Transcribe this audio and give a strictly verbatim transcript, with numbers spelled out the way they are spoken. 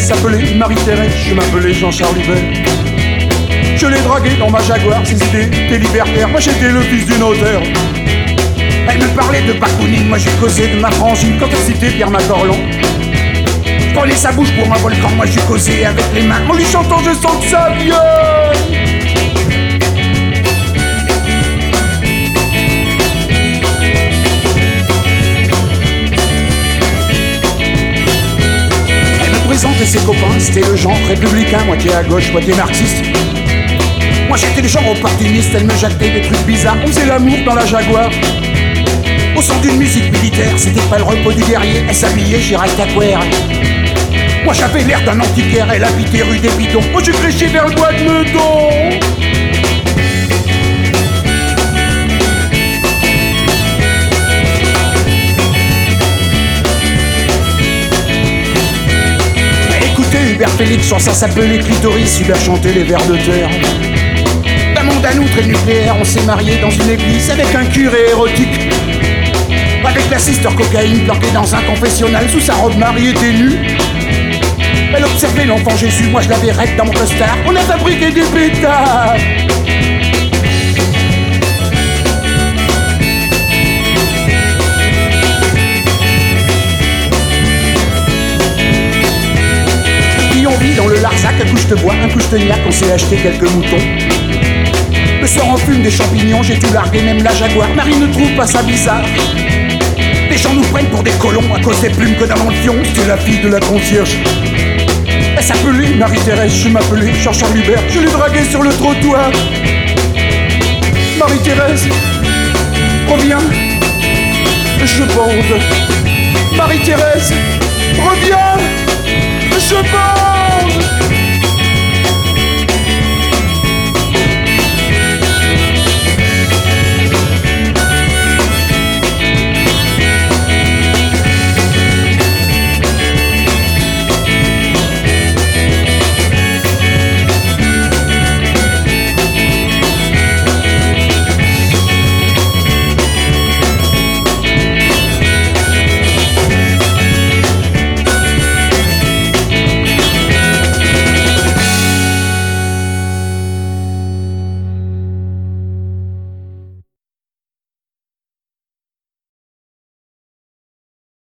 s'appelait Marie-Thérèse, je m'appelais Jean-Charles Hubert. Je l'ai draguée dans ma Jaguar, ses idées étaient libertaires, moi j'étais le fils du notaire. Elle me parlait de Bakounine, moi j'ai causé de ma frangine quand elle citait Pierre Macorlan. Je prenais sa bouche pour un volcan, moi j'ai causé avec les mains, en lui chantant je sens que ça vient. Et ses copains, c'était le genre républicain, moitié à gauche, moitié marxiste. Moi j'étais le genre opportuniste, elle me jactait des trucs bizarres, on faisait l'amour dans la Jaguar. Au son d'une musique militaire, c'était pas le repos du guerrier, elle s'habillait chez Rastafari. Moi j'avais l'air d'un antiquaire, elle habitait rue des Bidons, moi j'ai prêché vers le bois de Meudon. Hubert Félix, sur ça s'appelait Clitoris, Hubert chantait les vers de terre. D'un monde à nous très nucléaire, on s'est marié dans une église avec un curé érotique. Avec la sister cocaïne planquée dans un confessionnal, sous sa robe mariée était nue. Elle observait l'enfant Jésus, moi je l'avais raide dans mon costard, on a fabriqué des pétards. On vit dans le Larzac, un couche de bois, un couche de niaque, on s'est acheté quelques moutons. Le soir on fume des champignons, j'ai tout largué, même la Jaguar. Marie ne trouve pas ça bizarre. Les gens nous prennent pour des colons à cause des plumes que dans le fion. C'était la fille de la concierge. Elle s'appelait Marie-Thérèse, je m'appelais Jean-Charles Hubert. Je l'ai draguée sur le trottoir. Marie-Thérèse, reviens, je bande. Marie-Thérèse, reviens, je bande.